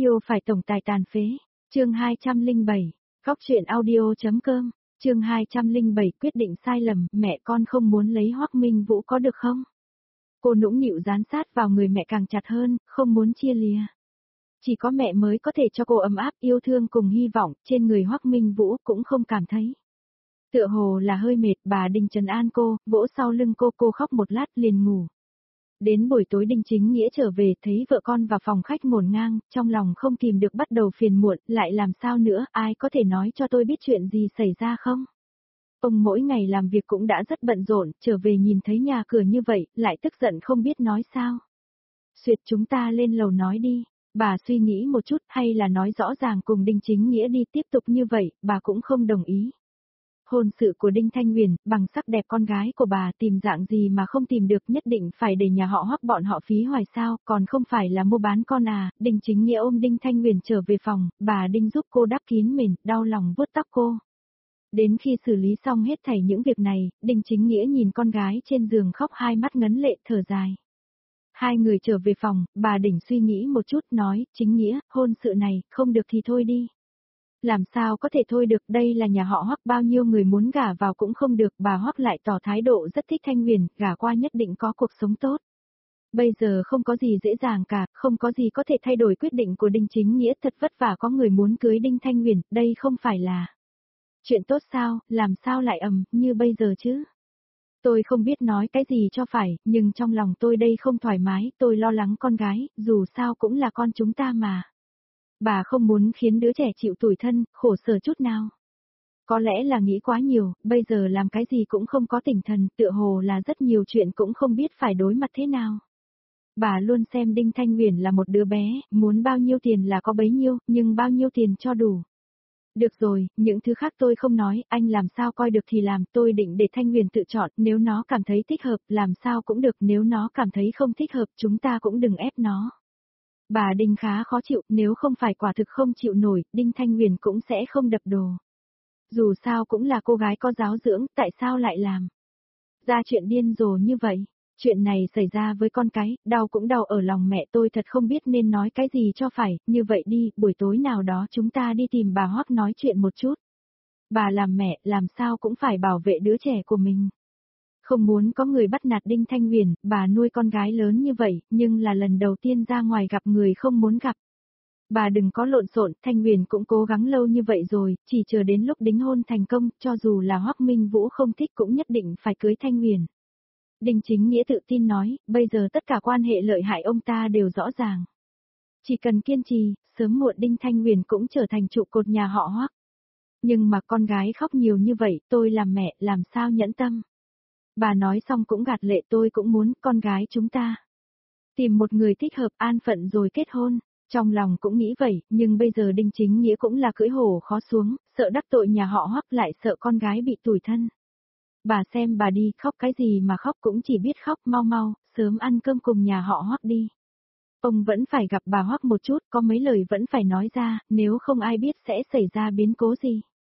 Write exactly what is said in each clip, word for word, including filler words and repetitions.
yêu phải tổng tài tàn phế. Chương hai trăm lẻ bảy, Góc truyện audio.com, chương hai trăm lẻ bảy quyết định sai lầm, mẹ con không muốn lấy Hoắc Minh Vũ có được không? Cô nũng nịu dán sát vào người mẹ càng chặt hơn, không muốn chia lìa. Chỉ có mẹ mới có thể cho cô ấm áp, yêu thương cùng hy vọng, trên người Hoắc Minh Vũ cũng không cảm thấy. Tựa hồ là hơi mệt, bà Đinh trấn an cô, vỗ sau lưng cô, cô khóc một lát liền ngủ. Đến buổi tối Đinh Chính Nghĩa trở về, thấy vợ con vào phòng khách ngổn ngang, trong lòng không kìm được bắt đầu phiền muộn, lại làm sao nữa, ai có thể nói cho tôi biết chuyện gì xảy ra không? Ông mỗi ngày làm việc cũng đã rất bận rộn, trở về nhìn thấy nhà cửa như vậy, lại tức giận không biết nói sao. Xuyệt chúng ta lên lầu nói đi, bà suy nghĩ một chút hay là nói rõ ràng cùng Đinh Chính Nghĩa đi, tiếp tục như vậy, bà cũng không đồng ý. Hôn sự của Đinh Thanh Huyền, bằng sắc đẹp con gái của bà tìm dạng gì mà không tìm được, nhất định phải để nhà họ Hoắc bọn họ phí hoài sao, còn không phải là mua bán con à. Đinh Chính Nghĩa ôm Đinh Thanh Huyền trở về phòng, bà Đinh giúp cô đắp kín mền, đau lòng vuốt tóc cô. Đến khi xử lý xong hết thảy những việc này, Đinh Chính Nghĩa nhìn con gái trên giường khóc, hai mắt ngấn lệ thở dài. Hai người trở về phòng, bà Đỉnh suy nghĩ một chút nói, Chính Nghĩa, hôn sự này, không được thì thôi đi. Làm sao có thể thôi được, đây là nhà họ Hoắc, bao nhiêu người muốn gả vào cũng không được, bà Hoắc lại tỏ thái độ rất thích Thanh Huyền, gả qua nhất định có cuộc sống tốt. Bây giờ không có gì dễ dàng cả, không có gì có thể thay đổi quyết định của Đinh Chính Nghĩa, thật vất vả có người muốn cưới Đinh Thanh Huyền, đây không phải là chuyện tốt sao, làm sao lại ầm như bây giờ chứ? Tôi không biết nói cái gì cho phải, nhưng trong lòng tôi đây không thoải mái, tôi lo lắng con gái, dù sao cũng là con chúng ta mà. Bà không muốn khiến đứa trẻ chịu tủi thân, khổ sở chút nào. Có lẽ là nghĩ quá nhiều, bây giờ làm cái gì cũng không có tỉnh thần, tựa hồ là rất nhiều chuyện cũng không biết phải đối mặt thế nào. Bà luôn xem Đinh Thanh Huyền là một đứa bé, muốn bao nhiêu tiền là có bấy nhiêu, nhưng bao nhiêu tiền cho đủ. Được rồi, những thứ khác tôi không nói, anh làm sao coi được thì làm, tôi định để Thanh Huyền tự chọn, nếu nó cảm thấy thích hợp, làm sao cũng được, nếu nó cảm thấy không thích hợp, chúng ta cũng đừng ép nó. Bà Đinh khá khó chịu, nếu không phải quả thực không chịu nổi, Đinh Thanh Huyền cũng sẽ không đập đồ. Dù sao cũng là cô gái có giáo dưỡng, tại sao lại làm ra chuyện điên rồ như vậy? Chuyện này xảy ra với con cái, đau cũng đau ở lòng mẹ, tôi thật không biết nên nói cái gì cho phải, như vậy đi, buổi tối nào đó chúng ta đi tìm bà Hoắc nói chuyện một chút. Bà làm mẹ, làm sao cũng phải bảo vệ đứa trẻ của mình. Không muốn có người bắt nạt Đinh Thanh Huyền, bà nuôi con gái lớn như vậy, nhưng là lần đầu tiên ra ngoài gặp người không muốn gặp. Bà đừng có lộn xộn, Thanh Huyền cũng cố gắng lâu như vậy rồi, chỉ chờ đến lúc đính hôn thành công, cho dù là Hoắc Minh Vũ không thích cũng nhất định phải cưới Thanh Huyền. Đinh Chính Nghĩa tự tin nói, bây giờ tất cả quan hệ lợi hại ông ta đều rõ ràng. Chỉ cần kiên trì, sớm muộn Đinh Thanh Huyền cũng trở thành trụ cột nhà họ Hoắc. Nhưng mà con gái khóc nhiều như vậy, tôi làm mẹ, làm sao nhẫn tâm. Bà nói xong cũng gạt lệ, tôi cũng muốn, con gái chúng ta tìm một người thích hợp, an phận rồi kết hôn. Trong lòng cũng nghĩ vậy, nhưng bây giờ Đinh Chính Nghĩa cũng là cưỡi hổ khó xuống, sợ đắc tội nhà họ Hoắc, lại sợ con gái bị tủi thân. Bà xem bà đi, khóc cái gì mà khóc, cũng chỉ biết khóc, mau mau, sớm ăn cơm cùng nhà họ Hoắc đi. Ông vẫn phải gặp bà Hoắc một chút, có mấy lời vẫn phải nói ra, nếu không ai biết sẽ xảy ra biến cố gì.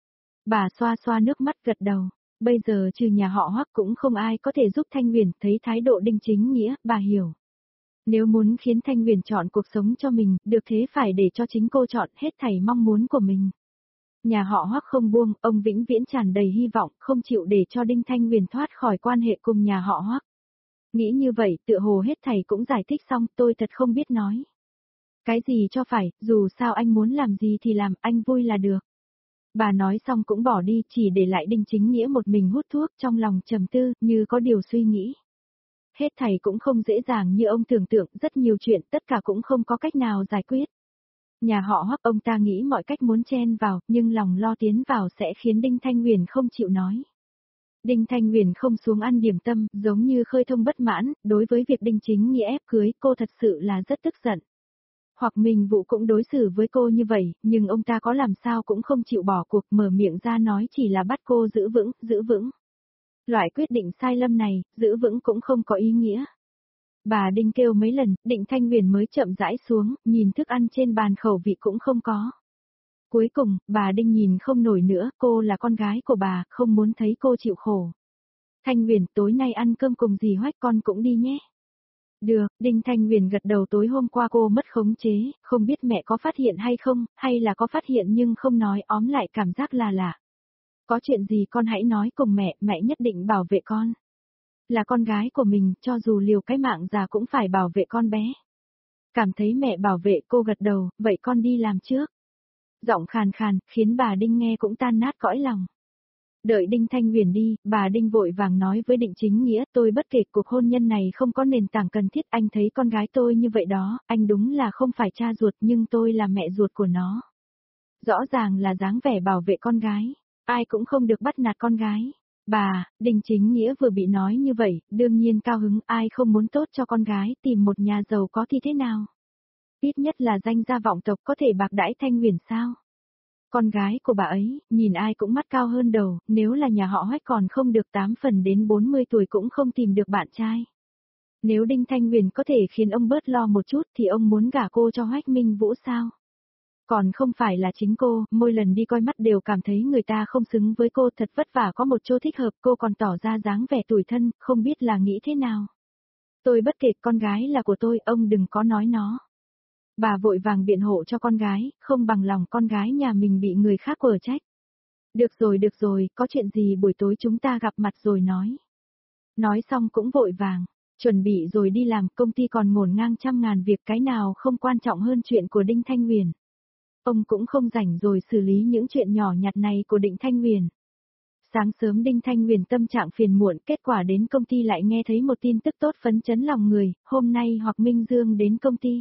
Bà xoa xoa nước mắt gật đầu, bây giờ trừ nhà họ Hoắc cũng không ai có thể giúp Thanh Huyền, thấy thái độ Đinh Chính Nghĩa, bà hiểu. Nếu muốn khiến Thanh Huyền chọn cuộc sống cho mình, được thế phải để cho chính cô chọn hết thảy mong muốn của mình. Nhà họ Hoắc không buông, ông vĩnh viễn tràn đầy hy vọng, không chịu để cho Đinh Thanh Huyền thoát khỏi quan hệ cùng nhà họ Hoắc. Nghĩ như vậy, tựa hồ hết thảy cũng giải thích xong, tôi thật không biết nói cái gì cho phải, dù sao anh muốn làm gì thì làm, anh vui là được. Bà nói xong cũng bỏ đi, chỉ để lại Đinh Chính Nghĩa một mình hút thuốc, trong lòng trầm tư, như có điều suy nghĩ. Hết thảy cũng không dễ dàng như ông tưởng tượng, rất nhiều chuyện, tất cả cũng không có cách nào giải quyết. Nhà họ Hoắc, ông ta nghĩ mọi cách muốn chen vào, nhưng lòng lo tiến vào sẽ khiến Đinh Thanh Huyền không chịu nói. Đinh Thanh Huyền không xuống ăn điểm tâm, giống như khơi thông bất mãn, đối với việc Đinh Chính Nghĩa ép cưới, cô thật sự là rất tức giận. Hoặc Minh Vũ cũng đối xử với cô như vậy, nhưng ông ta có làm sao cũng không chịu bỏ cuộc, mở miệng ra nói chỉ là bắt cô giữ vững, giữ vững. Loại quyết định sai lầm này, giữ vững cũng không có ý nghĩa. Bà Đinh kêu mấy lần, Đinh Thanh Huyền mới chậm rãi xuống, nhìn thức ăn trên bàn khẩu vị cũng không có. Cuối cùng, bà Đinh nhìn không nổi nữa, cô là con gái của bà, không muốn thấy cô chịu khổ. Thanh Huyền, tối nay ăn cơm cùng dì Hoách, con cũng đi nhé. Được, Đinh Thanh Huyền gật đầu tối hôm qua cô mất khống chế, không biết mẹ có phát hiện hay không, hay là có phát hiện nhưng không nói óm lại cảm giác là lạ. Có chuyện gì con hãy nói cùng mẹ, mẹ nhất định bảo vệ con. Là con gái của mình, cho dù liều cái mạng già cũng phải bảo vệ con bé. Cảm thấy mẹ bảo vệ cô gật đầu, vậy con đi làm trước. Giọng khàn khàn, khiến bà Đinh nghe cũng tan nát cõi lòng. Đợi Đinh Thanh Huyền đi, bà Đinh vội vàng nói với Định Chính Nghĩa, tôi bất kể cuộc hôn nhân này không có nền tảng cần thiết, anh thấy con gái tôi như vậy đó, anh đúng là không phải cha ruột nhưng tôi là mẹ ruột của nó. Rõ ràng là dáng vẻ bảo vệ con gái, ai cũng không được bắt nạt con gái. Bà, Đinh Chính Nghĩa vừa bị nói như vậy, đương nhiên cao hứng, ai không muốn tốt cho con gái, tìm một nhà giàu có thì thế nào? Ít nhất là danh gia vọng tộc có thể bạc đãi Thanh Huyền sao? Con gái của bà ấy, nhìn ai cũng mắt cao hơn đầu, nếu là nhà họ Hoách còn không được tám phần đến bốn mươi tuổi cũng không tìm được bạn trai. Nếu Đinh Thanh Huyền có thể khiến ông bớt lo một chút thì ông muốn gả cô cho Hoách Minh Vũ sao? Còn không phải là chính cô, mỗi lần đi coi mắt đều cảm thấy người ta không xứng với cô, thật vất vả có một chỗ thích hợp, cô còn tỏ ra dáng vẻ tủi thân, không biết là nghĩ thế nào. Tôi bất kể, con gái là của tôi, ông đừng có nói nó. Bà vội vàng biện hộ cho con gái, không bằng lòng con gái nhà mình bị người khác quở trách. Được rồi được rồi, có chuyện gì buổi tối chúng ta gặp mặt rồi nói. Nói xong cũng vội vàng, chuẩn bị rồi đi làm, công ty còn ngổn ngang trăm ngàn việc, cái nào không quan trọng hơn chuyện của Đinh Thanh Huyền. Ông cũng không rảnh rồi xử lý những chuyện nhỏ nhặt này của Đinh Thanh Huyền. Sáng sớm Đinh Thanh Huyền tâm trạng phiền muộn, kết quả đến công ty lại nghe thấy một tin tức tốt phấn chấn lòng người, hôm nay Hoặc Minh Dương đến công ty.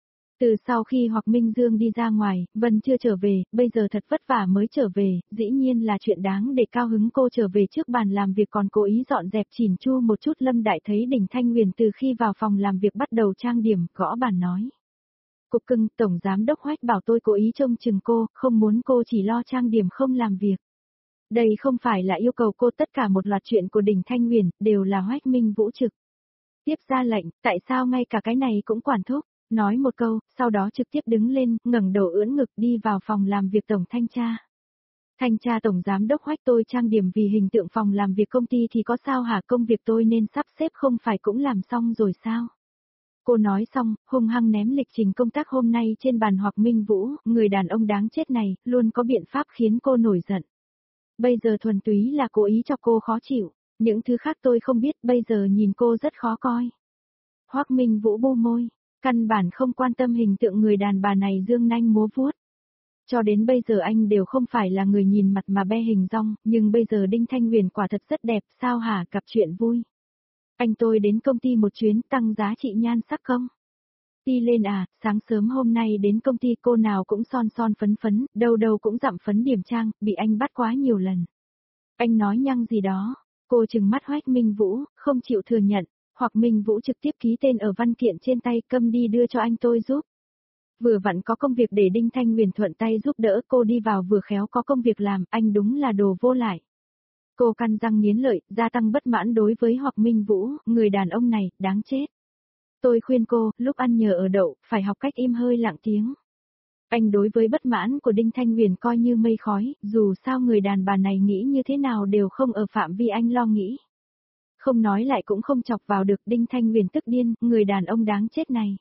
Từ sau khi Hoặc Minh Dương đi ra ngoài, Vân chưa trở về, bây giờ thật vất vả mới trở về, dĩ nhiên là chuyện đáng để cao hứng. Cô trở về trước bàn làm việc còn cố ý dọn dẹp chỉn chu một chút. Lâm Đại thấy Đinh Thanh Huyền từ khi vào phòng làm việc bắt đầu trang điểm, gõ bàn nói. Cục cưng, Tổng Giám Đốc Hoách bảo tôi cố ý trông chừng cô, không muốn cô chỉ lo trang điểm không làm việc. Đây không phải là yêu cầu cô, tất cả một loạt chuyện của Đinh Thanh Huyền, đều là Hoách Minh Vũ trực tiếp ra lệnh, tại sao ngay cả cái này cũng quản thúc. Nói một câu, sau đó trực tiếp đứng lên, ngẩng đầu ưỡn ngực đi vào phòng làm việc Tổng Thanh tra. Thanh tra Tổng Giám Đốc Hoách, tôi trang điểm vì hình tượng phòng làm việc công ty thì có sao hả, công việc tôi nên sắp xếp không phải cũng làm xong rồi sao? Cô nói xong, hung hăng ném lịch trình công tác hôm nay trên bàn Hoặc Minh Vũ, người đàn ông đáng chết này, luôn có biện pháp khiến cô nổi giận. Bây giờ thuần túy là cố ý cho cô khó chịu, những thứ khác tôi không biết, bây giờ nhìn cô rất khó coi. Hoắc Minh Vũ bu môi. Căn bản không quan tâm hình tượng người đàn bà này dương nanh múa vuốt. Cho đến bây giờ anh đều không phải là người nhìn mặt mà be hình rong, nhưng bây giờ Đinh Thanh Huyền quả thật rất đẹp, sao hả, gặp chuyện vui. Anh tôi đến công ty một chuyến, tăng giá trị nhan sắc không? Đi lên à, sáng sớm hôm nay đến công ty cô nào cũng son son phấn phấn, đâu đâu cũng dặm phấn điểm trang, bị anh bắt quá nhiều lần. Anh nói nhăng gì đó, cô trừng mắt Hoách Minh Vũ, không chịu thừa nhận. Hoặc Minh Vũ trực tiếp ký tên ở văn kiện trên tay, câm đi đưa cho anh tôi giúp. Vừa vặn có công việc để Đinh Thanh Huyền thuận tay giúp đỡ, cô đi vào vừa khéo có công việc làm, anh đúng là đồ vô lại. Cô căn răng nghiến lợi, gia tăng bất mãn đối với Hoặc Minh Vũ, người đàn ông này, đáng chết. Tôi khuyên cô, lúc ăn nhờ ở đậu, phải học cách im hơi lặng tiếng. Anh đối với bất mãn của Đinh Thanh Huyền coi như mây khói, dù sao người đàn bà này nghĩ như thế nào đều không ở phạm vi anh lo nghĩ. Không nói lại cũng không chọc vào được, Đinh Thanh Huyền tức điên, người đàn ông đáng chết này.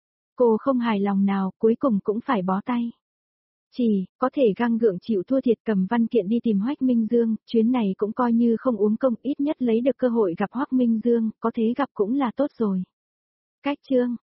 Cô không hài lòng nào, cuối cùng cũng phải bó tay. Chỉ, có thể găng gượng chịu thua thiệt, cầm văn kiện đi tìm Hoách Minh Dương, chuyến này cũng coi như không uống công, ít nhất lấy được cơ hội gặp Hoách Minh Dương, có thế gặp cũng là tốt rồi. Cách chương.